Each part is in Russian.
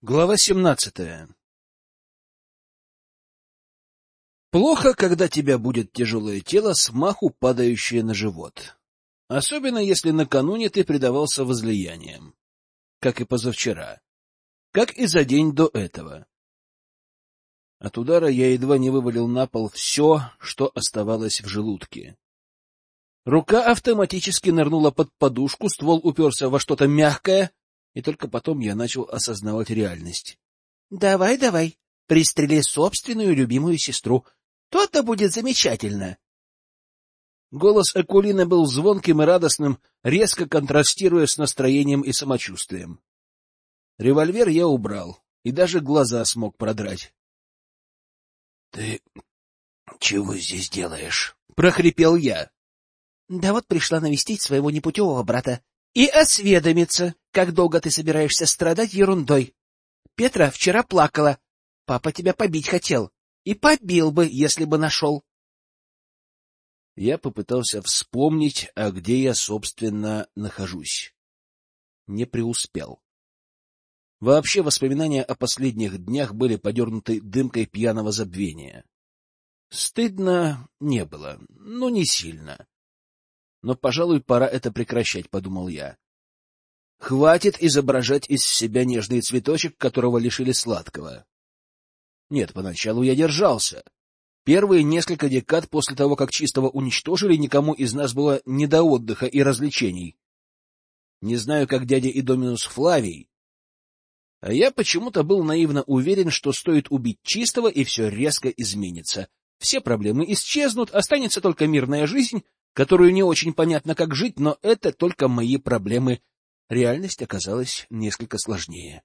Глава 17. Плохо, когда тебя будет тяжелое тело, смаху падающее на живот. Особенно, если накануне ты предавался возлияниям. Как и позавчера. Как и за день до этого. От удара я едва не вывалил на пол все, что оставалось в желудке. Рука автоматически нырнула под подушку, ствол уперся во что-то мягкое, и только потом я начал осознавать реальность. — Давай, давай, пристрели собственную любимую сестру. То-то будет замечательно. Голос Акулины был звонким и радостным, резко контрастируя с настроением и самочувствием. Револьвер я убрал, и даже глаза смог продрать. — Ты чего здесь делаешь? — прохрипел я. — Да вот пришла навестить своего непутевого брата и осведомиться, как долго ты собираешься страдать ерундой. Петра вчера плакала. Папа тебя побить хотел. И побил бы, если бы нашел. Я попытался вспомнить, а где я, собственно, нахожусь. Не преуспел. Вообще воспоминания о последних днях были подернуты дымкой пьяного забвения. Стыдно не было, но не сильно. Но, пожалуй, пора это прекращать, — подумал я. Хватит изображать из себя нежный цветочек, которого лишили сладкого. Нет, поначалу я держался. Первые несколько декад после того, как Чистого уничтожили, никому из нас было не до отдыха и развлечений. Не знаю, как дядя Идоминус Флавий, а я почему-то был наивно уверен, что стоит убить Чистого, и все резко изменится. Все проблемы исчезнут, останется только мирная жизнь, которую не очень понятно, как жить, но это только мои проблемы. Реальность оказалась несколько сложнее.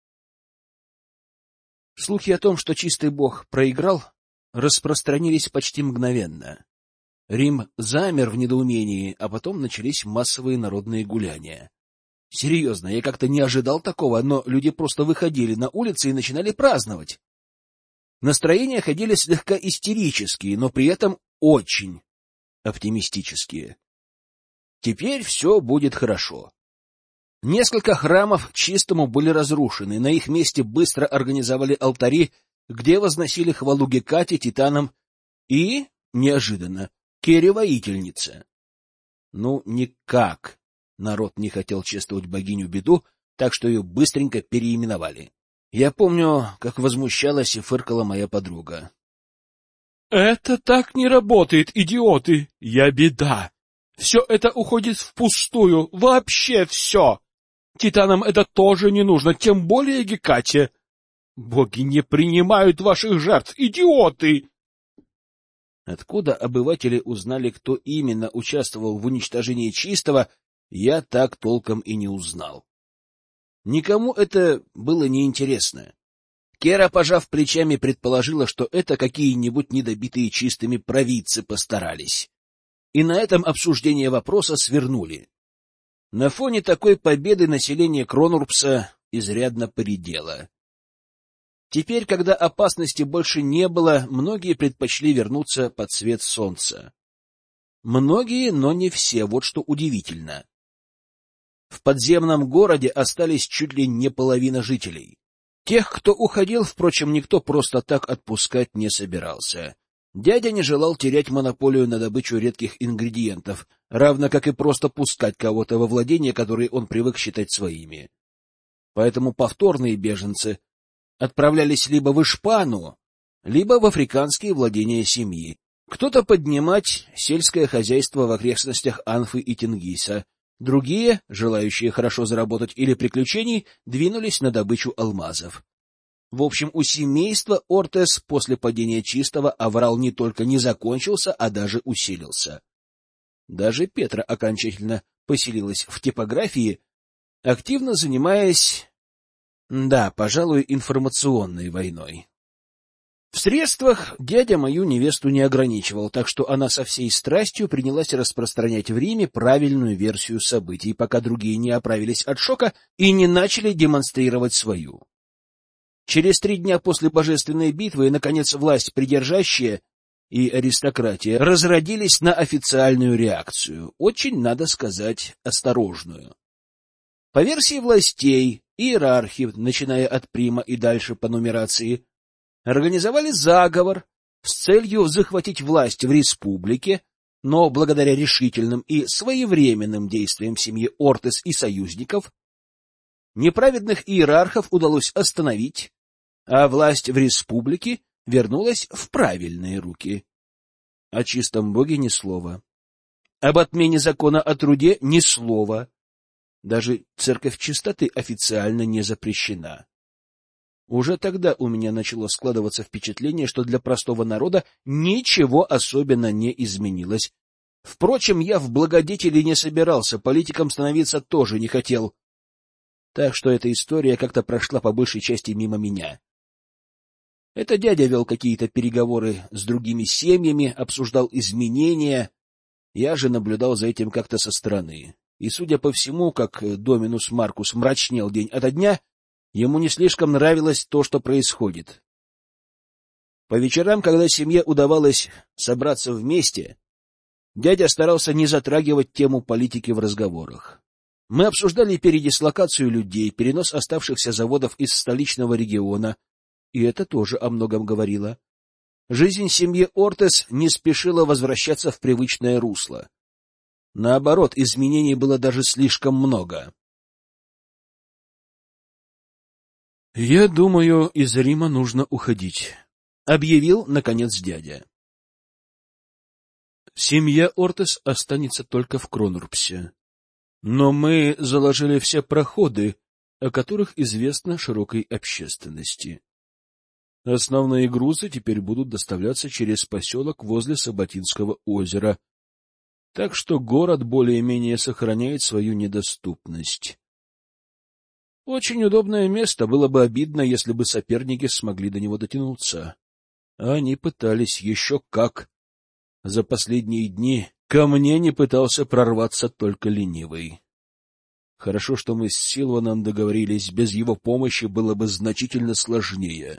Слухи о том, что Чистый Бог проиграл, распространились почти мгновенно. Рим замер в недоумении, а потом начались массовые народные гуляния. Серьезно, я как-то не ожидал такого, но люди просто выходили на улицы и начинали праздновать. Настроения ходили слегка истерические, но при этом очень оптимистические. Теперь все будет хорошо. Несколько храмов Чистому были разрушены, на их месте быстро организовали алтари, где возносили хвалу Гекате, Титанам и, неожиданно, Кере-воительнице. Ну, никак народ не хотел чествовать богиню Беду, так что ее быстренько переименовали. Я помню, как возмущалась и фыркала моя подруга. — Это так не работает, идиоты! Я Беда! Все это уходит впустую, вообще все! Титанам это тоже не нужно, тем более Гекате. Боги не принимают ваших жертв, идиоты! Откуда обыватели узнали, кто именно участвовал в уничтожении Чистого, я так толком и не узнал. Никому это было неинтересно. Кера, пожав плечами, предположила, что это какие-нибудь недобитые Чистыми провидцы постарались. И на этом обсуждение вопроса свернули. На фоне такой победы население Кронурпса изрядно поредело. Теперь, когда опасности больше не было, многие предпочли вернуться под свет солнца. Многие, но не все, вот что удивительно. В подземном городе остались чуть ли не половина жителей. Тех, кто уходил, впрочем, никто просто так отпускать не собирался. Дядя не желал терять монополию на добычу редких ингредиентов, равно как и просто пускать кого-то во владения, которые он привык считать своими. Поэтому повторные беженцы отправлялись либо в Ишпану, либо в африканские владения семьи. Кто-то поднимать сельское хозяйство в окрестностях Анфы и Тенгиса, другие, желающие хорошо заработать или приключений, двинулись на добычу алмазов. В общем, у семейства Ортес после падения Чистого аврал не только не закончился, а даже усилился. Даже Петра окончательно поселилась в типографии, активно занимаясь, пожалуй, информационной войной. В средствах дядя мою невесту не ограничивал, так что она со всей страстью принялась распространять в Риме правильную версию событий, пока другие не оправились от шока и не начали демонстрировать свою. Через 3 дня после божественной битвы, наконец, власть придержащая и аристократия разродились на официальную реакцию, очень, надо сказать, осторожную. По версии властей, иерархи, начиная от прима и дальше по нумерации, организовали заговор с целью захватить власть в республике, но благодаря решительным и своевременным действиям семьи Ортес и союзников неправедных иерархов удалось остановить, а власть в республике вернулась в правильные руки. О чистом боге ни слова. Об отмене закона о труде ни слова. Даже церковь чистоты официально не запрещена. Уже тогда у меня начало складываться впечатление, что для простого народа ничего особенно не изменилось. Впрочем, я в благодетели не собирался, политиком становиться тоже не хотел. Так что эта история как-то прошла по большей части мимо меня. Это дядя вел какие-то переговоры с другими семьями, обсуждал изменения. Я же наблюдал за этим как-то со стороны. И, судя по всему, как Доминус Маркус мрачнел день ото дня, ему не слишком нравилось то, что происходит. По вечерам, когда семье удавалось собраться вместе, дядя старался не затрагивать тему политики в разговорах. Мы обсуждали передислокацию людей, перенос оставшихся заводов из столичного региона, и это тоже о многом говорило. Жизнь семьи Ортес не спешила возвращаться в привычное русло. Наоборот, изменений было даже слишком много. «Я думаю, из Рима нужно уходить», — объявил, наконец, дядя. «Семья Ортес останется только в Кронурпсе. Но мы заложили все проходы, о которых известно широкой общественности. Основные грузы теперь будут доставляться через поселок возле Саботинского озера, так что город более-менее сохраняет свою недоступность. Очень удобное место, было бы обидно, если бы соперники смогли до него дотянуться. А они пытались еще как. За последние дни ко мне не пытался прорваться только ленивый. Хорошо, что мы с Силваном договорились, без его помощи было бы значительно сложнее.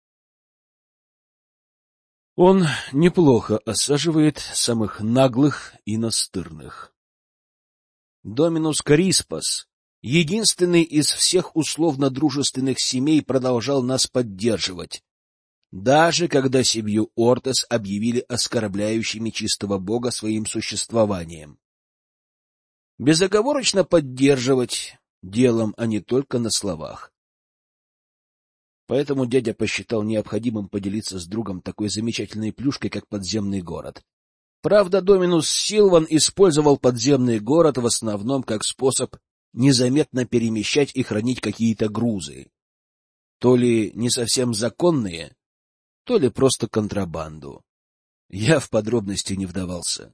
Он неплохо осаживает самых наглых и настырных. Доминус Кариспас, единственный из всех условно-дружественных семей, продолжал нас поддерживать, даже когда семью Ортес объявили оскорбляющими чистого бога своим существованием. Безоговорочно поддерживать делом, а не только на словах. Поэтому дядя посчитал необходимым поделиться с другом такой замечательной плюшкой, как подземный город. Правда, Доминус Силван использовал подземный город в основном как способ незаметно перемещать и хранить какие-то грузы. То ли не совсем законные, то ли просто контрабанду. Я в подробности не вдавался.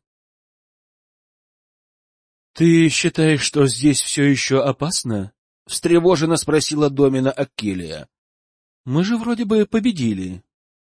— Ты считаешь, что здесь все еще опасно? — встревоженно спросила Домина Аккелия. Мы же вроде бы победили.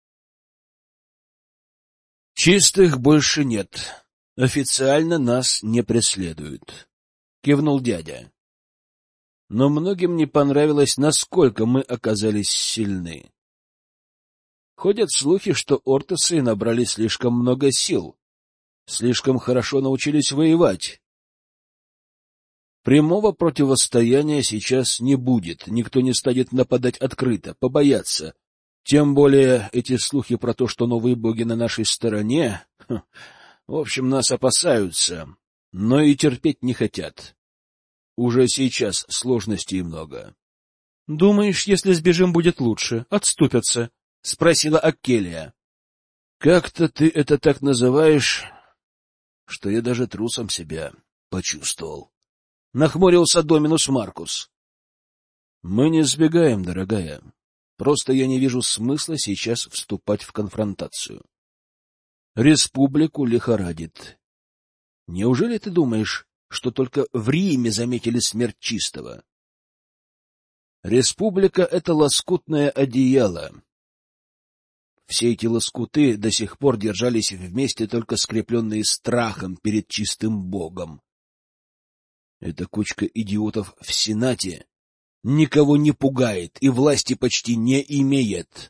Чистых больше нет. Официально нас не преследуют, кивнул дядя. Но многим не понравилось, насколько мы оказались сильны. Ходят слухи, что ортесы набрали слишком много сил, слишком хорошо научились воевать. Прямого противостояния сейчас не будет, никто не станет нападать открыто, побояться. Тем более эти слухи про то, что новые боги на нашей стороне, в общем, нас опасаются, но и терпеть не хотят. Уже сейчас сложностей много. — Думаешь, если сбежим, будет лучше? Отступятся? — спросила Аккелия. — Как-то ты это так называешь, что я даже трусом себя почувствовал. Нахмурился Доминус Маркус. — Мы не сбегаем, дорогая. Просто я не вижу смысла сейчас вступать в конфронтацию. Республику лихорадит. Неужели ты думаешь, что только в Риме заметили смерть чистого? Республика — это лоскутное одеяло. Все эти лоскуты до сих пор держались вместе, только скрепленные страхом перед чистым богом. Эта кучка идиотов в Сенате никого не пугает и власти почти не имеет.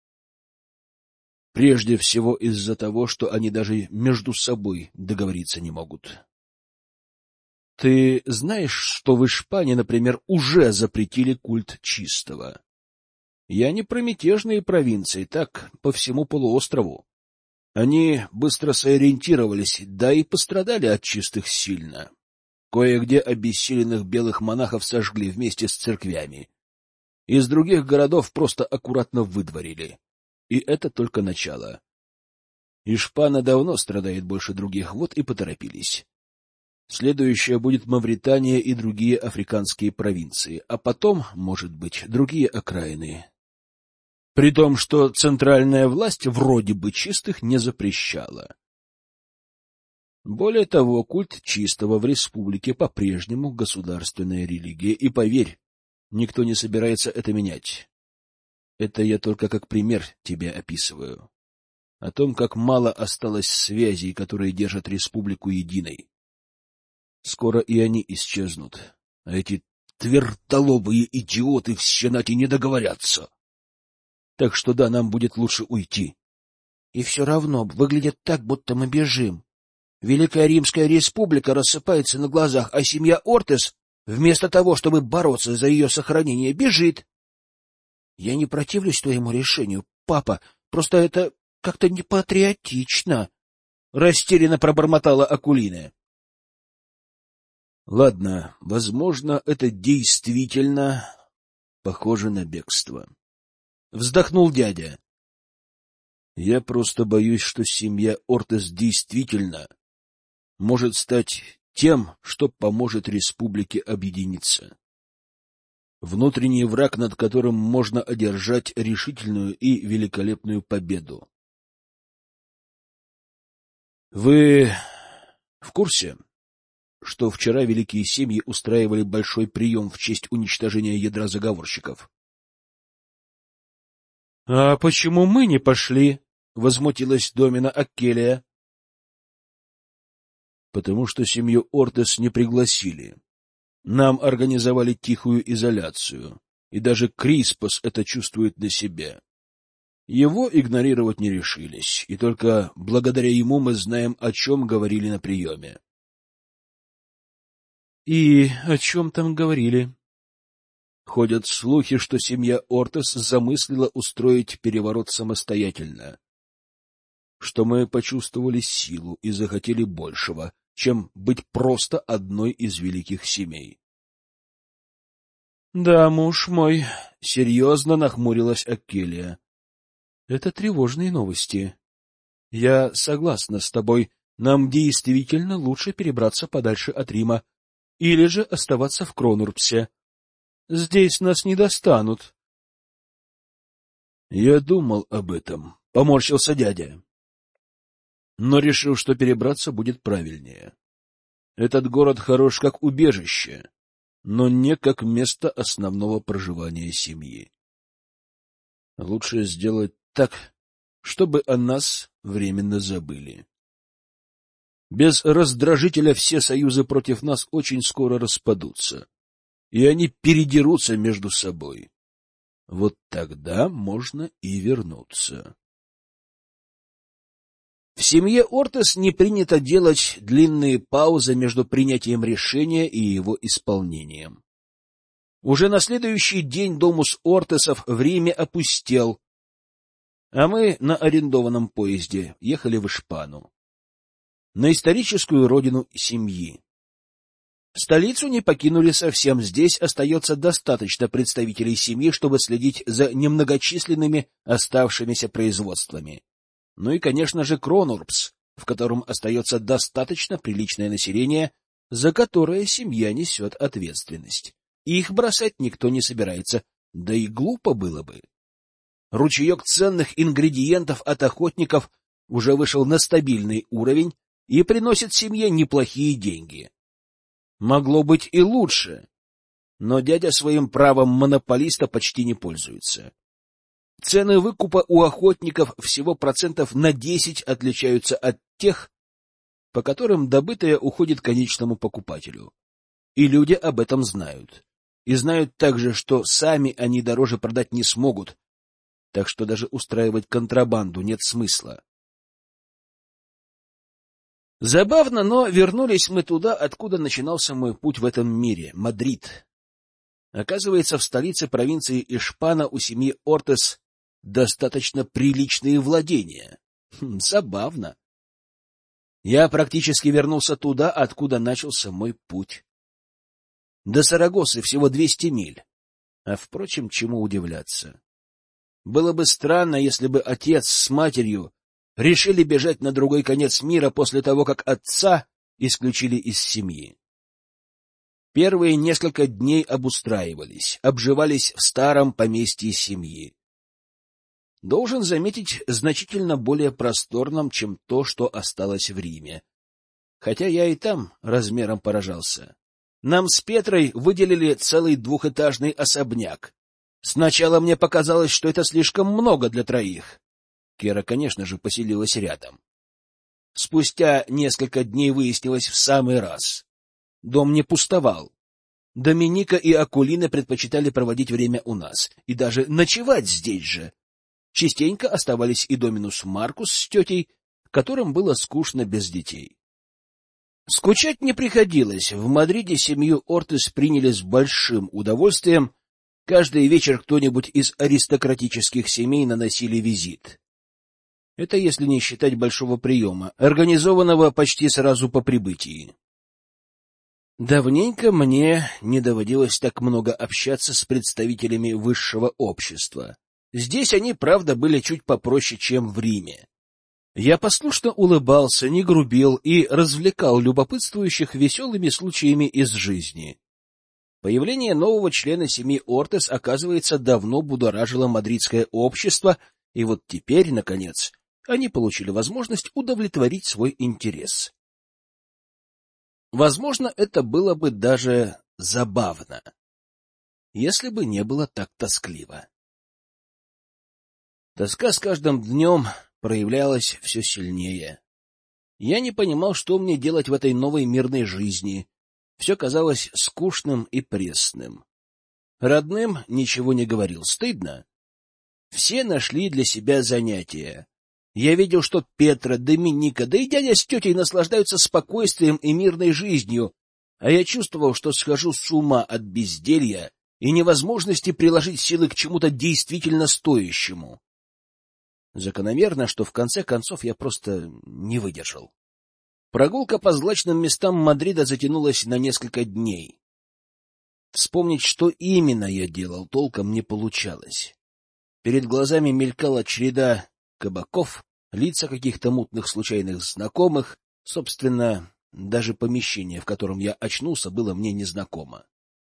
Прежде всего из-за того, что они даже между собой договориться не могут. Ты знаешь, что в Испании, например, уже запретили культ чистого? Я не про мятежные провинции, так по всему полуострову. Они быстро сориентировались, да и пострадали от чистых сильно. Кое-где обессиленных белых монахов сожгли вместе с церквями. Из других городов просто аккуратно выдворили. И это только начало. Ишпана давно страдает больше других, вот и поторопились. Следующая будет Мавритания и другие африканские провинции, а потом, может быть, другие окраины. При том, что центральная власть вроде бы чистых не запрещала. Более того, культ чистого в республике по-прежнему государственная религия, и поверь, никто не собирается это менять. Это я только как пример тебе описываю. О том, как мало осталось связей, которые держат республику единой. Скоро и они исчезнут, а эти твердолобые идиоты в Сенате не договорятся. Так что да, нам будет лучше уйти. И все равно выглядит так, будто мы бежим. Великая Римская Республика рассыпается на глазах, а семья Ортес, вместо того, чтобы бороться за ее сохранение, бежит. Я не противлюсь твоему решению, папа, просто это как-то непатриотично, — растерянно пробормотала Акулина. Ладно, возможно, это действительно похоже на бегство. Вздохнул дядя. Я просто боюсь, что семья Ортес действительно может стать тем, что поможет республике объединиться. Внутренний враг, над которым можно одержать решительную и великолепную победу. Вы в курсе, что вчера великие семьи устраивали большой прием в честь уничтожения ядра заговорщиков? — А почему мы не пошли? — возмутилась Домина Аккелия. — Потому что семью Ортес не пригласили. Нам организовали тихую изоляцию, и даже Криспос это чувствует на себе. Его игнорировать не решились, и только благодаря ему мы знаем, о чем говорили на приеме. — И о чем там говорили? Ходят слухи, что семья Ортес замыслила устроить переворот самостоятельно, что мы почувствовали силу и захотели большего, чем быть просто одной из великих семей. — Да, муж мой, — серьезно нахмурилась Аккелия. — Это тревожные новости. Я согласна с тобой, нам действительно лучше перебраться подальше от Рима или же оставаться в Кронурпсе. Здесь нас не достанут. — Я думал об этом, — поморщился дядя. Но решил, что перебраться будет правильнее. Этот город хорош как убежище, но не как место основного проживания семьи. Лучше сделать так, чтобы о нас временно забыли. Без раздражителя все союзы против нас очень скоро распадутся, и они передерутся между собой. Вот тогда можно и вернуться. В семье Ортес не принято делать длинные паузы между принятием решения и его исполнением. Уже на следующий день домус Ортесов в Риме опустел, а мы на арендованном поезде ехали в Ишпану, на историческую родину семьи. Столицу не покинули совсем, здесь остается достаточно представителей семьи, чтобы следить за немногочисленными оставшимися производствами. Ну и, конечно же, Кронурпс, в котором остается достаточно приличное население, за которое семья несет ответственность. Их бросать никто не собирается, да и глупо было бы. Ручеек ценных ингредиентов от охотников уже вышел на стабильный уровень и приносит семье неплохие деньги. Могло быть и лучше, но дядя своим правом монополиста почти не пользуется. Цены выкупа у охотников всего процентов на 10 отличаются от тех, по которым добытое уходит конечному покупателю. И люди об этом знают. И знают также, что сами они дороже продать не смогут, так что даже устраивать контрабанду нет смысла. Забавно, но вернулись мы туда, откуда начинался мой путь в этом мире — Мадрид. Оказывается, в столице провинции Ишпана у семьи Ортес достаточно приличные владения. Забавно. Я практически вернулся туда, откуда начался мой путь. До Сарагосы всего 200 миль. А, впрочем, чему удивляться? Было бы странно, если бы отец с матерью решили бежать на другой конец мира после того, как отца исключили из семьи. Первые несколько дней обустраивались, обживались в старом поместье семьи. Должен заметить, значительно более просторном, чем то, что осталось в Риме. Хотя я и там размером поражался. Нам с Петрой выделили целый двухэтажный особняк. Сначала мне показалось, что это слишком много для троих. Кера, конечно же, поселилась рядом. Спустя несколько дней выяснилось в самый раз. Дом не пустовал. Доминика и Акулина предпочитали проводить время у нас и даже ночевать здесь же. Частенько оставались и Доминус Маркус с тетей, которым было скучно без детей. Скучать не приходилось. В Мадриде семью Ортес приняли с большим удовольствием. Каждый вечер кто-нибудь из аристократических семей наносили визит. Это если не считать большого приема, организованного почти сразу по прибытии. Давненько мне не доводилось так много общаться с представителями высшего общества. Здесь они, правда, были чуть попроще, чем в Риме. Я послушно улыбался, не грубил и развлекал любопытствующих веселыми случаями из жизни. Появление нового члена семьи Ортес, оказывается, давно будоражило мадридское общество, и вот теперь, наконец, они получили возможность удовлетворить свой интерес. Возможно, это было бы даже забавно, если бы не было так тоскливо. Тоска с каждым днем проявлялась все сильнее. Я не понимал, что мне делать в этой новой мирной жизни. Все казалось скучным и пресным. Родным ничего не говорил. Стыдно. Все нашли для себя занятия. Я видел, что Петра, Доминика, да и дядя с тетей наслаждаются спокойствием и мирной жизнью, а я чувствовал, что схожу с ума от безделья и невозможности приложить силы к чему-то действительно стоящему. Закономерно, что в конце концов я просто не выдержал. Прогулка по злачным местам Мадрида затянулась на несколько дней. Вспомнить, что именно я делал, толком не получалось. Перед глазами мелькала череда кабаков, лица каких-то мутных случайных знакомых. Собственно, даже помещение, в котором я очнулся, было мне незнакомо.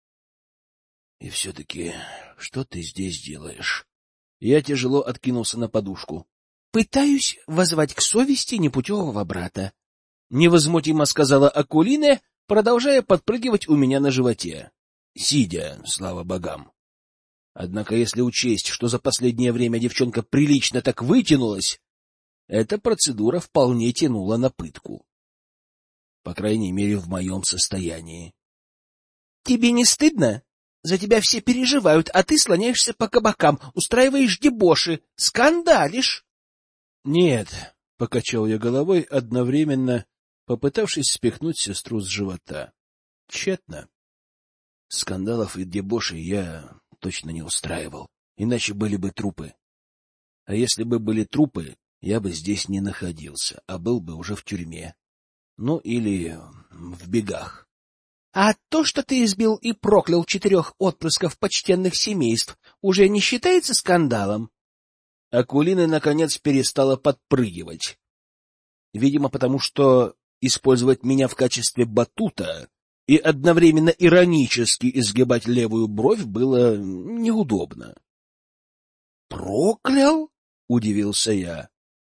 — И все-таки, что ты здесь делаешь? Я тяжело откинулся на подушку. — Пытаюсь воззвать к совести непутевого брата, — невозмутимо сказала Акулина, продолжая подпрыгивать у меня на животе. Сидя, слава богам. Однако, если учесть, что за последнее время девчонка прилично так вытянулась, эта процедура вполне тянула на пытку. По крайней мере, в моем состоянии. — Тебе не стыдно? За тебя все переживают, а ты слоняешься по кабакам, устраиваешь дебоши, скандалишь. — Нет, — покачал я головой, одновременно попытавшись спихнуть сестру с живота. Тщетно. Скандалов и дебошей я точно не устраивал, иначе были бы трупы. А если бы были трупы, я бы здесь не находился, а был бы уже в тюрьме. Ну, или в бегах. — А то, что ты избил и проклял 4 отпрысков почтенных семейств, уже не считается скандалом? Акулина, наконец, перестала подпрыгивать. Видимо, потому что использовать меня в качестве батута и одновременно иронически изгибать левую бровь было неудобно. — Проклял? — удивился я.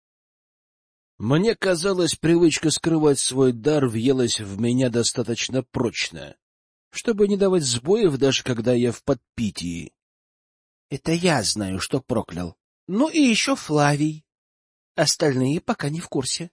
Мне казалось, привычка скрывать свой дар въелась в меня достаточно прочно, чтобы не давать сбоев, даже когда я в подпитии. — Это я знаю, что проклял. Ну и еще Флавий. Остальные пока не в курсе.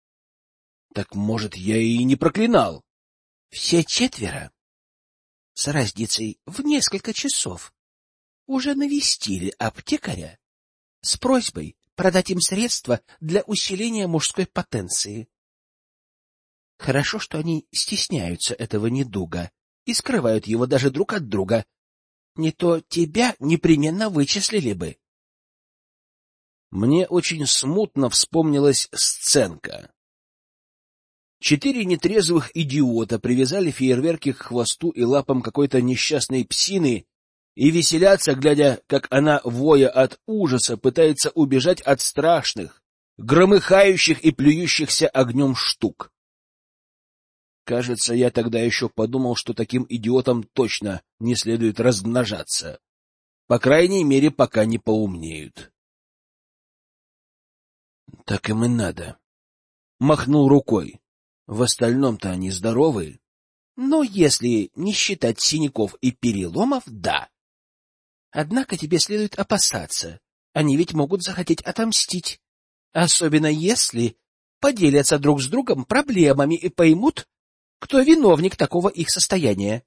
— Так, может, я и не проклинал? — Все 4, с разницей в несколько часов, уже навестили аптекаря с просьбой продать им средства для усиления мужской потенции. Хорошо, что они стесняются этого недуга и скрывают его даже друг от друга. Не то тебя непременно вычислили бы. Мне очень смутно вспомнилась сценка. 4 нетрезвых идиота привязали фейерверки к хвосту и лапам какой-то несчастной псины и веселятся, глядя, как она, воя от ужаса, пытается убежать от страшных, громыхающих и плюющихся огнем штук. Кажется, я тогда еще подумал, что таким идиотам точно не следует размножаться. По крайней мере, пока не поумнеют. — Так им и надо. Махнул рукой. В остальном-то они здоровы. Но если не считать синяков и переломов, да. Однако тебе следует опасаться. Они ведь могут захотеть отомстить. Особенно если поделятся друг с другом проблемами и поймут, кто виновник такого их состояния.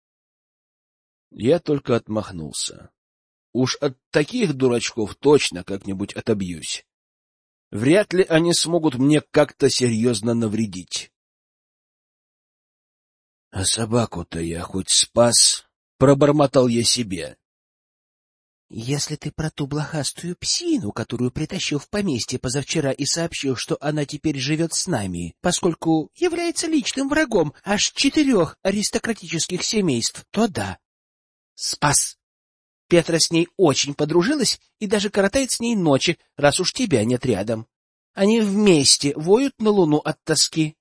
Я только отмахнулся. Уж от таких дурачков точно как-нибудь отобьюсь. Вряд ли они смогут мне как-то серьезно навредить. — А собаку-то я хоть спас, — пробормотал я себе. — Если ты про ту блохастую псину, которую притащил в поместье позавчера и сообщил, что она теперь живет с нами, поскольку является личным врагом аж 4 аристократических семейств, то да. Спас. Петра с ней очень подружилась и даже коротает с ней ночи, раз уж тебя нет рядом. Они вместе воют на луну от тоски.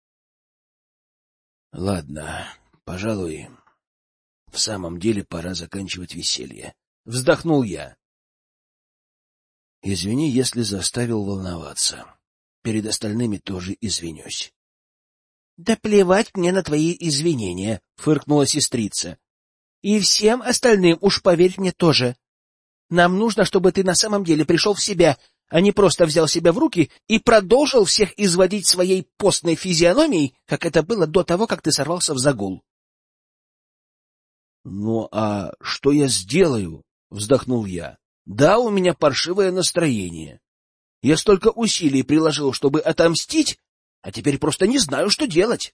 Ладно, пожалуй, в самом деле пора заканчивать веселье. Вздохнул я. Извини, если заставил волноваться. Перед остальными тоже извинюсь. — Да плевать мне на твои извинения, — фыркнула сестрица. — И всем остальным, уж поверь мне, тоже. Нам нужно, чтобы ты на самом деле пришел в себя, а не просто взял себя в руки и продолжил всех изводить своей постной физиономией, как это было до того, как ты сорвался в загул. — Ну, а что я сделаю? — вздохнул я. — Да, у меня паршивое настроение. Я столько усилий приложил, чтобы отомстить, а теперь просто не знаю, что делать.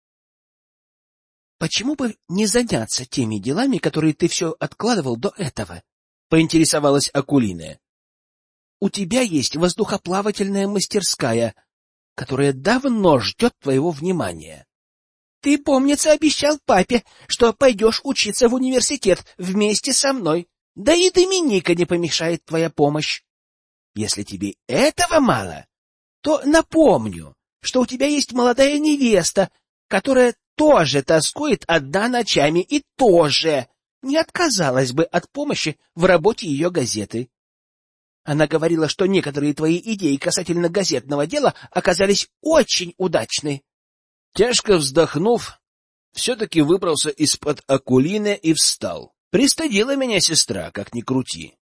— Почему бы не заняться теми делами, которые ты все откладывал до этого? — поинтересовалась Акулина. — У тебя есть воздухоплавательная мастерская, которая давно ждет твоего внимания. Ты, помнится, обещал папе, что пойдешь учиться в университет вместе со мной. Да и Доминика не помешает твоя помощь. Если тебе этого мало, то напомню, что у тебя есть молодая невеста, которая тоже тоскует одна ночами и тоже не отказалась бы от помощи в работе ее газеты. Она говорила, что некоторые твои идеи касательно газетного дела оказались очень удачны. Тяжко вздохнув, все-таки выбрался из-под Акулины и встал. Пристыдила меня сестра, как ни крути.